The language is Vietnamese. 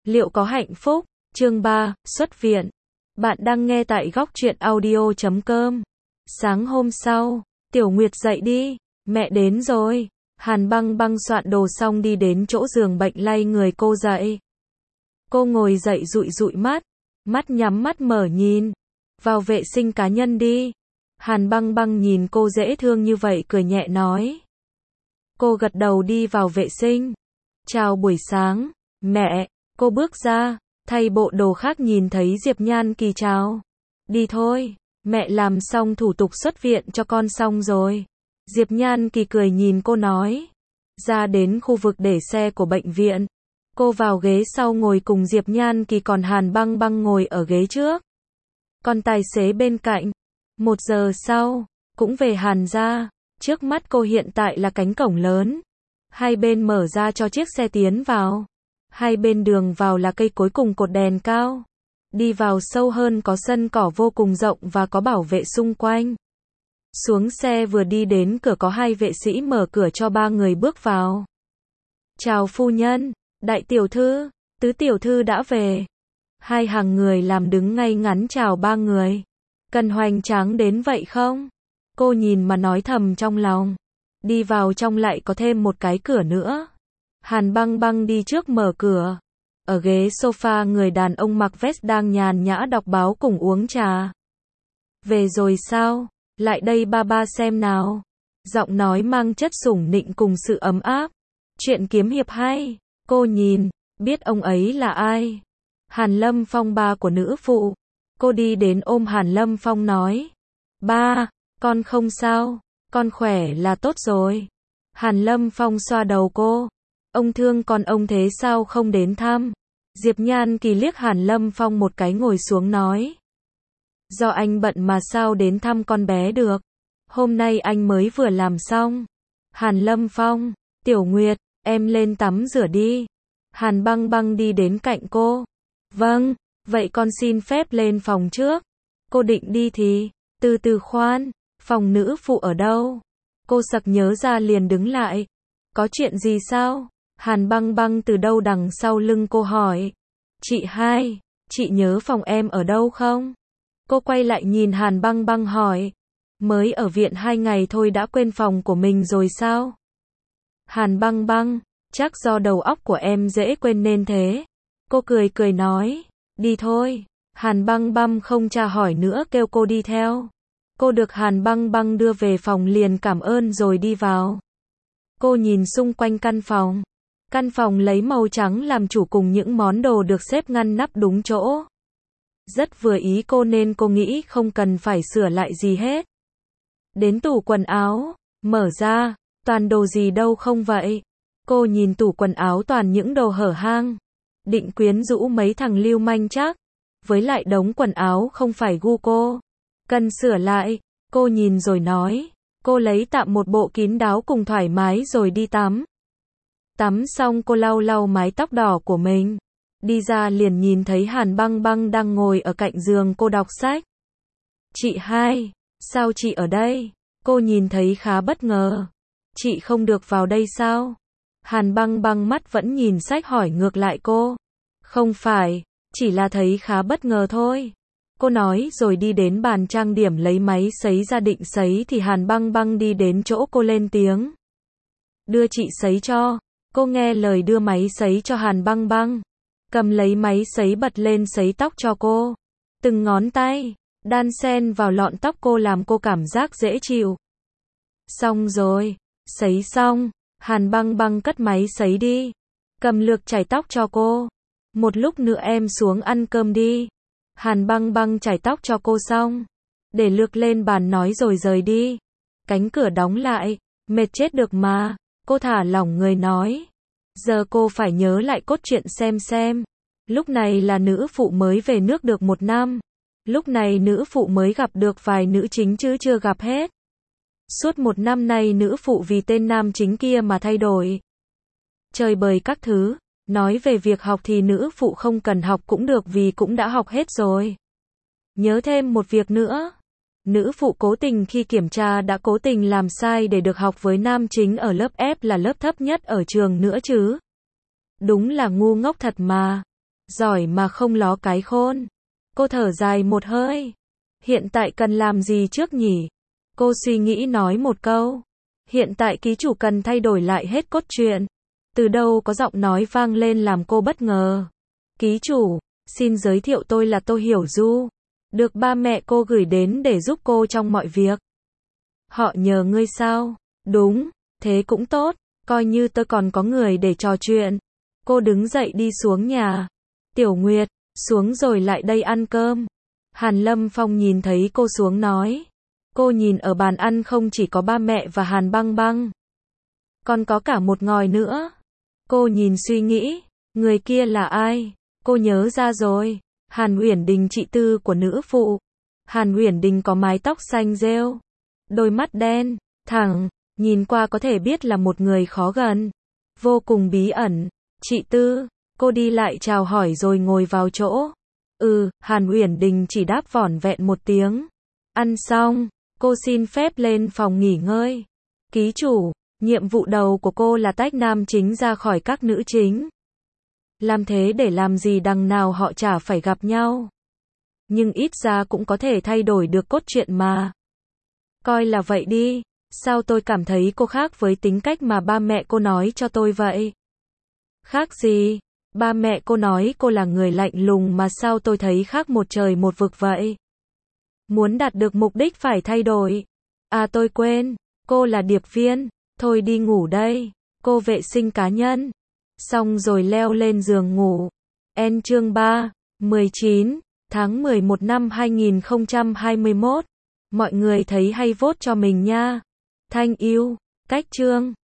Liệu có hạnh phúc? Chương 3, xuất viện. Bạn đang nghe tại góc truyện audio.com. Sáng hôm sau, Tiểu Nguyệt dậy đi, mẹ đến rồi. Hàn Băng Băng soạn đồ xong đi đến chỗ giường bệnh lay người cô dậy. Cô ngồi dậy dụi dụi mắt nhắm mắt mở nhìn. Vào vệ sinh cá nhân đi. Hàn Băng Băng nhìn cô dễ thương như vậy cười nhẹ nói. Cô gật đầu đi vào vệ sinh. Chào buổi sáng, mẹ. Cô bước ra, thay bộ đồ khác nhìn thấy Diệp Nhan Kỳ chào. Đi thôi, mẹ làm xong thủ tục xuất viện cho con xong rồi. Diệp Nhan Kỳ cười nhìn cô nói. Ra đến khu vực để xe của bệnh viện. Cô vào ghế sau ngồi cùng Diệp Nhan Kỳ còn Hàn Băng Băng ngồi ở ghế trước. Còn tài xế bên cạnh. 1 giờ sau, cũng về Hàn gia. Trước mắt cô hiện tại là cánh cổng lớn. Hai bên mở ra cho chiếc xe tiến vào. Hai bên đường vào là cây cối cùng cột đèn cao. Đi vào sâu hơn có sân cỏ vô cùng rộng và có bảo vệ xung quanh. Xuống xe vừa đi đến cửa có 2 vệ sĩ mở cửa cho 3 người bước vào. Chào phu nhân, đại tiểu thư, tứ tiểu thư đã về. 2 hàng người làm đứng ngay ngắn chào 3 người. Cần hoành tráng đến vậy không? Cô nhìn mà nói thầm trong lòng. Đi vào trong lại có thêm một cái cửa nữa. Hàn Băng Băng đi trước mở cửa. Ở ghế sofa người đàn ông mặc vest đang nhàn nhã đọc báo cùng uống trà. Về rồi sao? Lại đây ba ba xem nào. Giọng nói mang chất sủng nịnh cùng sự ấm áp. Chuyện kiếm hiệp hay. Cô nhìn, biết ông ấy là ai. Hàn Lâm Phong, ba của nữ phụ. Cô đi đến ôm Hàn Lâm Phong nói. Ba, con không sao, con khỏe là tốt rồi. Hàn Lâm Phong xoa đầu cô. Ông thương con, ông thế sao không đến thăm? Diệp Nhan Kỳ liếc Hàn Lâm Phong một cái ngồi xuống nói. Do anh bận mà sao đến thăm con bé được. Hôm nay anh mới vừa làm xong. Hàn Lâm Phong, Tiểu Nguyệt, em lên tắm rửa đi. Hàn Băng Băng đi đến cạnh cô. Vâng, vậy con xin phép lên phòng trước. Cô định đi thì, từ từ khoan, phòng nữ phụ ở đâu? Cô sực nhớ ra liền đứng lại. Có chuyện gì sao? Hàn Băng Băng từ đâu đằng sau lưng cô hỏi. Chị hai, chị nhớ phòng em ở đâu không? Cô quay lại nhìn Hàn Băng Băng hỏi. Mới ở viện 2 ngày thôi đã quên phòng của mình rồi sao? Hàn Băng Băng, chắc do đầu óc của em dễ quên nên thế. Cô cười cười nói. Đi thôi. Hàn Băng Băng không tra hỏi nữa kêu cô đi theo. Cô được Hàn Băng Băng đưa về phòng liền cảm ơn rồi đi vào. Cô nhìn xung quanh căn phòng. Căn phòng lấy màu trắng làm chủ cùng những món đồ được xếp ngăn nắp đúng chỗ. Rất vừa ý cô nên cô nghĩ không cần phải sửa lại gì hết. Đến tủ quần áo, mở ra, toàn đồ gì đâu không vậy? Cô nhìn tủ quần áo toàn những đồ hở hang. Định quyến rũ mấy thằng lưu manh chắc. Với lại đống quần áo không phải gu cô. Cần sửa lại, cô nhìn rồi nói. Cô lấy tạm một bộ kín đáo cùng thoải mái rồi đi tắm. Tắm xong cô lau lau mái tóc đỏ của mình. Đi ra liền nhìn thấy Hàn Băng Băng đang ngồi ở cạnh giường cô đọc sách. Chị hai, sao chị ở đây? Cô nhìn thấy khá bất ngờ. Chị không được vào đây sao? Hàn Băng Băng mắt vẫn nhìn sách hỏi ngược lại cô. Không phải, chỉ là thấy khá bất ngờ thôi. Cô nói rồi đi đến bàn trang điểm lấy máy sấy ra định sấy thì Hàn Băng Băng đi đến chỗ cô lên tiếng. Đưa chị sấy cho. Cô nghe lời đưa máy sấy cho Hàn Băng Băng. Cầm lấy máy sấy bật lên sấy tóc cho cô. Từng ngón tay đan xen vào lọn tóc cô làm cô cảm giác dễ chịu. Xong rồi, sấy xong, Hàn Băng Băng cất máy sấy đi. Cầm lược chải tóc cho cô. Một lúc nữa em xuống ăn cơm đi. Hàn Băng Băng chải tóc cho cô xong. Để lược lên bàn nói rồi rời đi. Cánh cửa đóng lại. Mệt chết được mà. Cô thả lỏng người nói. Giờ cô phải nhớ lại cốt truyện xem. Lúc này là nữ phụ mới về nước được 1 năm. Lúc này nữ phụ mới gặp được vài nữ chính chứ chưa gặp hết. Suốt 1 năm nay nữ phụ vì tên nam chính kia mà thay đổi. Chơi bời các thứ. Nói về việc học thì nữ phụ không cần học cũng được vì cũng đã học hết rồi. Nhớ thêm một việc nữa. Nữ phụ cố tình khi kiểm tra đã cố tình làm sai để được học với nam chính ở lớp F là lớp thấp nhất ở trường nữa chứ. Đúng là ngu ngốc thật mà. Giỏi mà không ló cái khôn. Cô thở dài một hơi. Hiện tại cần làm gì trước nhỉ? Cô suy nghĩ nói một câu. Hiện tại ký chủ cần thay đổi lại hết cốt truyện. Từ đâu có giọng nói vang lên làm cô bất ngờ. Ký chủ, xin giới thiệu tôi là Tô Hiểu Du. Được ba mẹ cô gửi đến để giúp cô trong mọi việc. Họ nhờ ngươi sao? Đúng, thế cũng tốt, coi như tôi còn có người để trò chuyện. Cô đứng dậy đi xuống nhà. Tiểu Nguyệt, xuống rồi lại đây ăn cơm. Hàn Lâm Phong nhìn thấy cô xuống nói. Cô nhìn ở bàn ăn không chỉ có ba mẹ và Hàn Băng Băng, còn có cả một ngòi nữa. Cô nhìn suy nghĩ, người kia là ai? Cô nhớ ra rồi, Hàn Uyển Đình, chị tư của nữ phụ. Hàn Uyển Đình có mái tóc xanh rêu, đôi mắt đen, thẳng, nhìn qua có thể biết là một người khó gần, vô cùng bí ẩn. Chị tư, cô đi lại chào hỏi rồi ngồi vào chỗ. Hàn Uyển Đình chỉ đáp vỏn vẹn một tiếng. Ăn xong, cô xin phép lên phòng nghỉ ngơi. Ký chủ, nhiệm vụ đầu của cô là tách nam chính ra khỏi các nữ chính. Làm thế để làm gì đằng nào họ chả phải gặp nhau. Nhưng ít ra cũng có thể thay đổi được cốt truyện mà. Coi là vậy đi, sao tôi cảm thấy cô khác với tính cách mà ba mẹ cô nói cho tôi vậy? Khác gì? Ba mẹ cô nói cô là người lạnh lùng mà sao tôi thấy khác một trời một vực vậy? Muốn đạt được mục đích phải thay đổi. À tôi quên, cô là điệp viên, thôi đi ngủ đây. Cô vệ sinh cá nhân. Xong rồi leo lên giường ngủ. Chương 3, 19, tháng 11 năm 2021. Mọi người thấy hay vote cho mình nha. Thanh yêu, cách chương.